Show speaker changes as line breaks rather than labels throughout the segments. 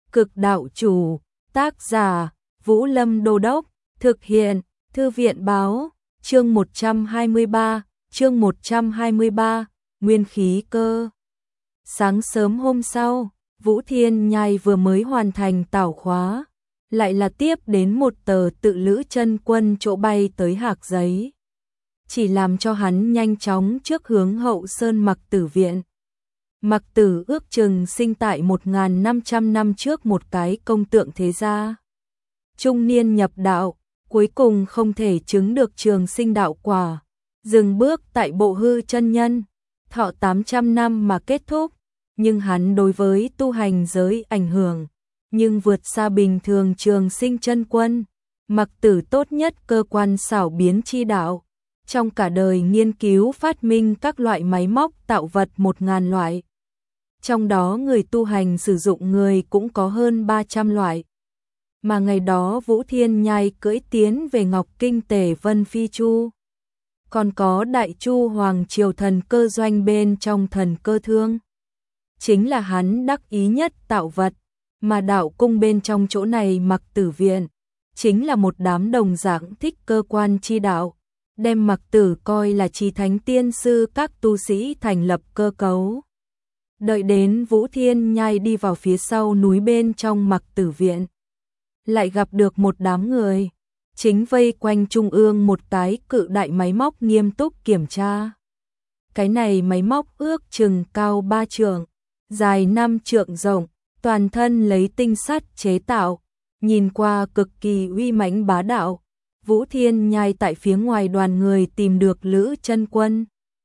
Cực đạo chủ, tác giả, Vũ Lâm Đô Đốc, thực hiện, Thư viện báo, chương 123, Nguyên khí cơ. Sáng sớm hôm sau, Vũ Thiên Nhai vừa mới hoàn thành tảo khóa, lại là tiếp đến một tờ tự Lữ Chân Quân chỗ bay tới Hạc Giấy. Chỉ làm cho hắn nhanh chóng trước hướng Hậu Sơn Mặc Tử viện. Mặc Tử ước chừng sinh tại 1.500 năm trước một cái công tượng thế gia. Trung niên nhập đạo, cuối cùng không thể chứng được trường sinh đạo quả, dừng bước tại Bộ Hư chân nhân, thọ 800 năm mà kết thúc, nhưng hắn đối với tu hành giới ảnh hưởng, nhưng vượt xa bình thường trường sinh chân quân. Mặc Tử tốt nhất cơ quan xảo biến chi đạo, trong cả đời nghiên cứu phát minh các loại máy móc tạo vật 1000 loại. Trong đó người tu hành sử dụng người cũng có hơn 300 loại. Mà ngày đó Vũ Thiên Nhai cưỡi tiến về Ngọc Kinh Tề Vân Phi Chu. Còn có Đại Chu Hoàng Triều thần cơ doanh bên trong thần cơ thương. Chính là hắn đắc ý nhất tạo vật, mà đạo cung bên trong chỗ này Mặc Tử viện, chính là một đám đồng dạng thích cơ quan chi đạo, đem Mặc Tử coi là chí thánh tiên sư các tu sĩ thành lập cơ cấu. Đợi đến Vũ Thiên Nhai đi vào phía sau núi bên trong Mặc Tử viện, lại gặp được một đám người, chính vây quanh trung ương một cái cự đại máy móc nghiêm túc kiểm tra. Cái này máy móc ước chừng cao 3 trượng, dài 5 trượng rộng, toàn thân lấy tinh sắt chế tạo, nhìn qua cực kỳ uy mãnh bá đạo. Vũ Thiên Nhai tại phía ngoài đoàn người tìm được Lữ Chân Quân,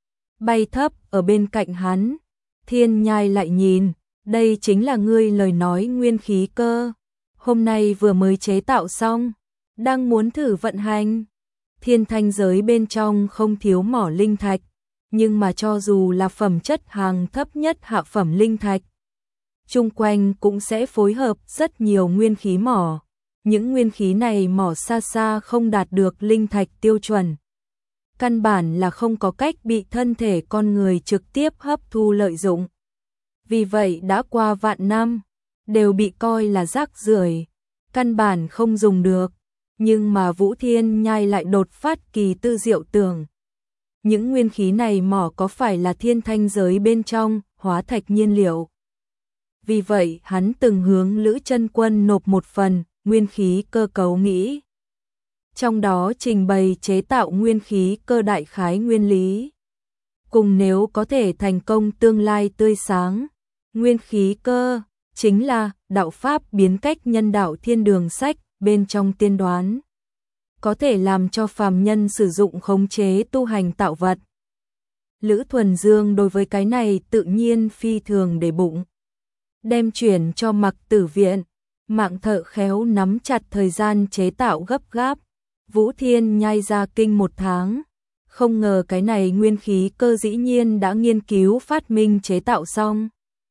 bay thấp ở bên cạnh hắn. Thiên Nhai lại nhìn, đây chính là ngươi lời nói nguyên khí cơ, hôm nay vừa mới chế tạo xong, đang muốn thử vận hành. Thiên thanh giới bên trong không thiếu mỏ linh thạch, nhưng mà cho dù là phẩm chất hàng thấp nhất hạ phẩm linh thạch, chung quanh cũng sẽ phối hợp rất nhiều nguyên khí mỏ. Những nguyên khí này mỏ xa xa không đạt được linh thạch tiêu chuẩn, căn bản là không có cách bị thân thể con người trực tiếp hấp thu lợi dụng. Vì vậy đã qua vạn năm, đều bị coi là rác rưởi, căn bản không dùng được. Nhưng mà Vũ Thiên Nhai lại đột phát kỳ tư diệu tưởng. Những nguyên khí này mỏ có phải là thiên thanh giới bên trong hóa thạch nhiên liệu? Vì vậy hắn từng hướng Lữ Chân Quân nộp một phần nguyên khí cơ cấu nghĩ. Trong đó trình bày chế tạo nguyên khí cơ đại khái nguyên lý. Cùng nếu có thể thành công tương lai tươi sáng, nguyên khí cơ chính là đạo pháp biến cách nhân đạo thiên đường sách bên trong tiên đoán. Có thể làm cho phàm nhân sử dụng khống chế tu hành tạo vật. Lữ Thuần Dương đối với cái này tự nhiên phi thường để bụng. Đem chuyển cho Mặc Tử viện, mạng thợ khéo nắm chặt thời gian chế tạo gấp gáp. Vũ Thiên Nhai ra kinh 1 tháng, không ngờ cái này nguyên khí cơ dĩ nhiên đã nghiên cứu phát minh chế tạo xong.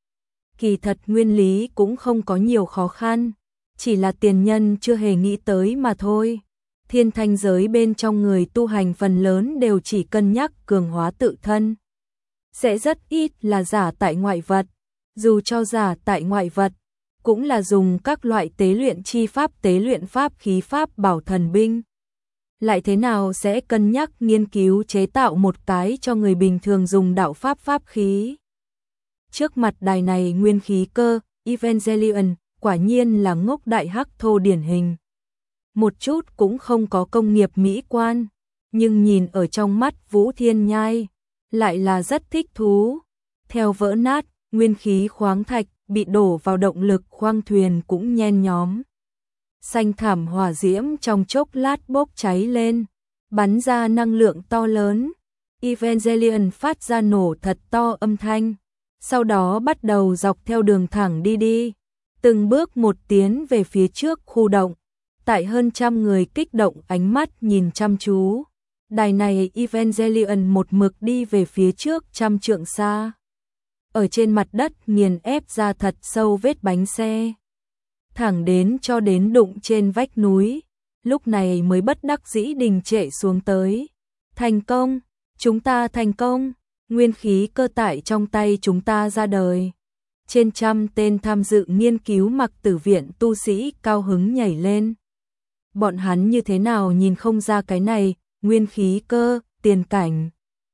Kỳ thật nguyên lý cũng không có nhiều khó khăn, chỉ là tiền nhân chưa hề nghĩ tới mà thôi. Thiên thanh giới bên trong người tu hành phần lớn đều chỉ cân nhắc cường hóa tự thân, sẽ rất ít là giả tại ngoại vật. Dù cho giả tại ngoại vật, cũng là dùng các loại tế luyện chi pháp, tế luyện pháp khí pháp bảo thần binh. Lại thế nào sẽ cân nhắc nghiên cứu chế tạo một cái cho người bình thường dùng đạo pháp pháp khí? Trước mặt đài này nguyên khí cơ, Evangelion, quả nhiên là ngốc đại hắc thô điển hình. Một chút cũng không có công nghiệp mỹ quan, nhưng nhìn ở trong mắt Vũ Thiên Nhai, lại là rất thích thú. Theo vỡ nát, nguyên khí khoáng thạch bị đổ vào động lực khoang thuyền cũng nhen nhóm. Xanh thảm hỏa diễm trong chốc lát bốc cháy lên, bắn ra năng lượng to lớn. Evangelion phát ra nổ thật to âm thanh, sau đó bắt đầu dọc theo đường thẳng đi, từng bước một tiến về phía trước khu động. Tại hơn 100 người kích động ánh mắt nhìn chăm chú, đài này Evangelion một mực đi về phía trước 100 trượng xa. Ở trên mặt đất nghiền ép ra thật sâu vết bánh xe, thẳng đến cho đến đụng trên vách núi, lúc này mới bất đắc dĩ đình trệ xuống tới. Thành công, chúng ta thành công, nguyên khí cơ tại trong tay chúng ta ra đời. trên trăm tên tham dự nghiên cứu Mặc Tử viện tu sĩ cao hứng nhảy lên. Bọn hắn như thế nào nhìn không ra cái này, nguyên khí cơ, tiền cảnh.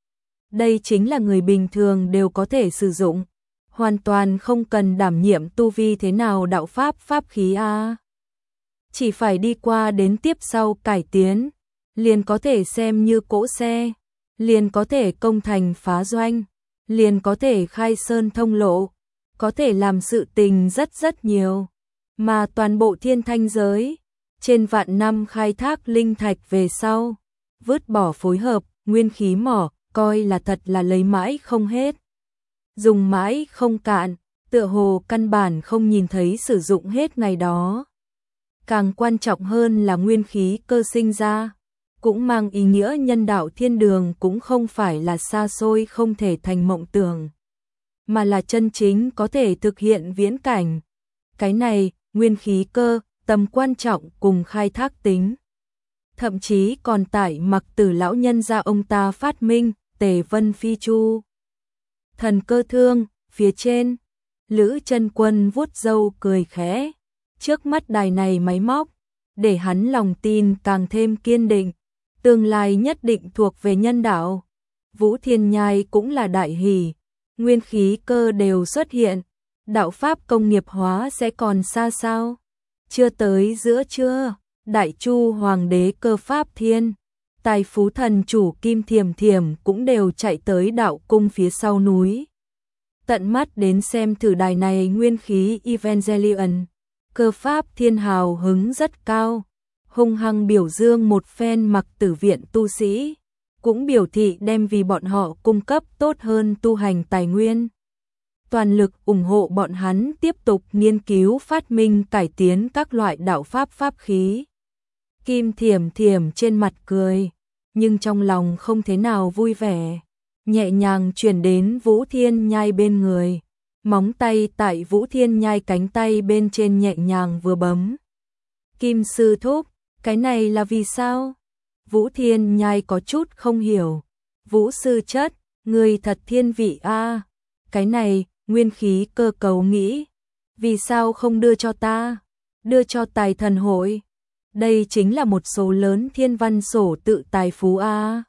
Đây chính là người bình thường đều có thể sử dụng, hoàn toàn không cần đảm nhiệm tu vi thế nào đạo pháp pháp khí a. Chỉ phải đi qua đến tiếp sau cải tiến, liền có thể xem như cỗ xe, liền có thể công thành phá doanh, liền có thể khai sơn thông lộ, có thể làm sự tình rất nhiều. Mà toàn bộ thiên thanh giới, trên vạn năm khai thác linh thạch về sau, vứt bỏ phối hợp, nguyên khí mỏ, coi là thật là lấy mãi không hết. Dùng mãi không cạn, tựa hồ căn bản không nhìn thấy sử dụng hết ngày đó. Càng quan trọng hơn là nguyên khí cơ sinh ra, cũng mang ý nghĩa nhân đạo thiên đường cũng không phải là xa xôi không thể thành mộng tưởng, mà là chân chính có thể thực hiện viễn cảnh. Cái này, nguyên khí cơ, tầm quan trọng cùng khai thác tính. Thậm chí còn tại Mặc Tử lão nhân gia ông ta phát minh, Tề Vân Phi Chu. Thần cơ thương, phía trên, Lữ Chân Quân vuốt râu cười khẽ. Trước mắt đài này máy móc, để hắn lòng tin càng thêm kiên định, tương lai nhất định thuộc về nhân đạo. Vũ Thiên Nhai cũng là đại hỉ, nguyên khí cơ đều xuất hiện, đạo pháp công nghiệp hóa sẽ còn xa sao? Chưa tới giữa trưa, Đại Chu Hoàng đế Cơ Pháp Thiên, Tài Phú Thần chủ Kim Thiểm Thiểm cũng đều chạy tới đạo cung phía sau núi. Tận mắt đến xem thử đài này nguyên khí Evangelion. Cơ Pháp Thiên hào hứng rất cao, hung hăng biểu dương một phen Mặc Tử viện tu sĩ, cũng biểu thị đem vì bọn họ cung cấp tốt hơn tu hành tài nguyên. Toàn lực ủng hộ bọn hắn tiếp tục nghiên cứu phát minh cải tiến các loại đạo pháp pháp khí. Kim Thiểm Thiểm trên mặt cười, nhưng trong lòng không thế nào vui vẻ, nhẹ nhàng chuyển đến Vũ Thiên Nhai bên người. Móng tay tại Vũ Thiên Nhai cánh tay bên trên nhẹ nhàng vừa bấm. Kim sư thúc, cái này là vì sao? Vũ Thiên Nhai có chút không hiểu. Vũ sư chất, người thật thiên vị a. Cái này, nguyên khí cơ cấu nghĩ. Vì sao không đưa cho ta? Đưa cho tài thần hội. Đây chính là một số lớn thiên văn sổ tự tài phú a.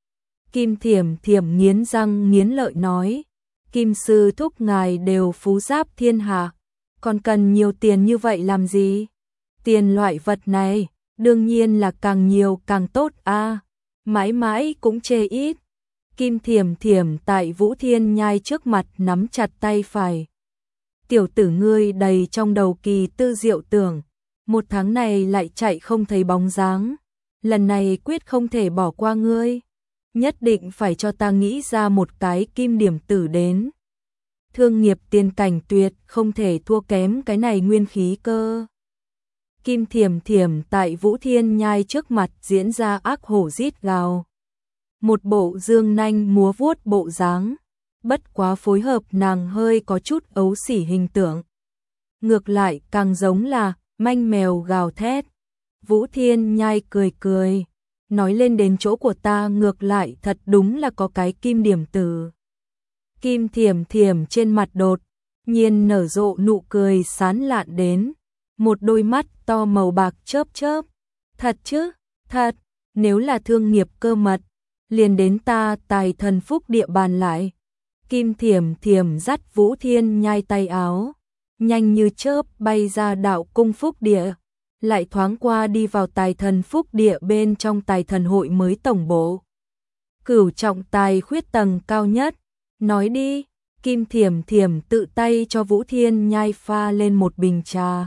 Kim Thiểm Thiểm nghiến răng nghiến lợi nói. Kim sư thúc ngài đều phú giáp thiên hạ, còn cần nhiều tiền như vậy làm gì? Tiền loại vật này, đương nhiên là càng nhiều càng tốt a. Mãi mãi cũng chê ít. Kim Thiểm Thiểm tại Vũ Thiên Nhai trước mặt nắm chặt tay phải. Tiểu tử ngươi đầy trong đầu kỳ tư diệu tưởng, một tháng này lại chạy không thấy bóng dáng, lần này quyết không thể bỏ qua ngươi. Nhất định phải cho ta nghĩ ra một cái kim điểm tử đến. Thương nghiệp tiền cảnh tuyệt không thể thua kém cái này nguyên khí cơ. Kim Thiểm Thiểm tại Vũ Thiên Nhai trước mặt diễn ra ác hổ rít gào. Một bộ dương nanh múa vuốt bộ dáng, bất quá phối hợp nàng hơi có chút ấu xỉ hình tượng. Ngược lại càng giống là manh mèo gào thét. Vũ Thiên Nhai cười cười. Nói lên đến chỗ của ta ngược lại thật đúng là có cái kim điểm tử. Kim Thiểm Thiểm trên mặt đột nhiên nở rộ nụ cười sán lạn đến, một đôi mắt to màu bạc chớp chớp. Thật chứ, thật, nếu là thương nghiệp cơ mật, liền đến ta Tài Thần Phúc địa bàn lại. Kim Thiểm Thiểm dắt Vũ Thiên Nhai tay áo, nhanh như chớp bay ra đạo cung Phúc địa, lại thoáng qua đi vào Tài Thần Phúc địa bên trong Tài Thần hội mới tổng bộ. Cửu trọng tài khuyết tầng cao nhất, nói đi. Kim Thiểm Thiểm tự tay cho Vũ Thiên Nhai pha lên một bình trà.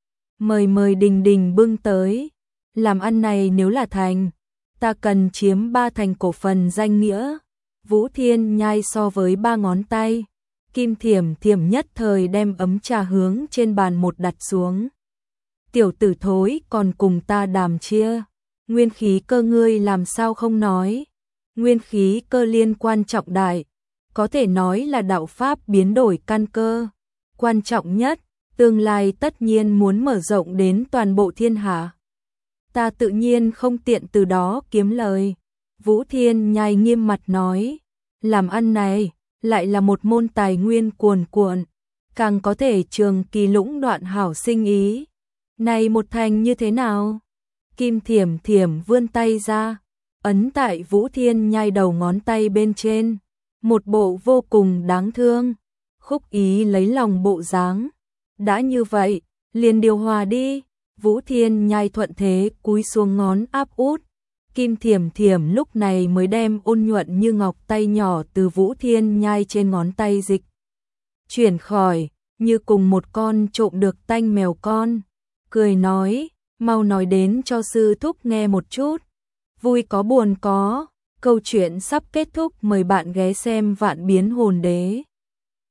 Mời Đình Đình bưng tới. Làm ăn này nếu là thành, ta cần chiếm 3 thành cổ phần danh nghĩa. Vũ Thiên Nhai so với 3 ngón tay. Kim Thiểm Thiểm nhất thời đem ấm trà hướng trên bàn một đặt xuống. Tiểu tử thối còn cùng ta đàm chia. Nguyên khí cơ ngươi làm sao không nói. Nguyên khí cơ liên quan trọng đại, có thể nói là đạo pháp biến đổi căn cơ. Quan trọng nhất, tương lai tất nhiên muốn mở rộng đến toàn bộ thiên hạ. Ta tự nhiên không tiện từ đó kiếm lời. Vũ Thiên Nhai nghiêm mặt nói, làm ăn này lại là một môn tài nguyên cuồn cuộn, càng có thể trường kỳ lũng đoạn hảo sinh ý. Này một thành như thế nào? Kim Thiểm Thiểm vươn tay ra, ấn tại Vũ Thiên Nhai đầu ngón tay bên trên, một bộ vô cùng đáng thương, Khúc Ý lấy lòng bộ dáng. Đã như vậy, liền điều hòa đi. Vũ Thiên Nhai thuận thế cúi xuống ngón áp út. Kim Thiểm Thiểm lúc này mới đem ôn nhuận như ngọc tay nhỏ từ Vũ Thiên Nhai trên ngón tay dịch chuyển khỏi, như cùng một con trộm được tanh mèo con, cười nói, mau nói đến cho sư thúc nghe một chút. Vui có buồn có, câu chuyện sắp kết thúc, mời bạn ghé xem Vạn Biến Hồn Đế.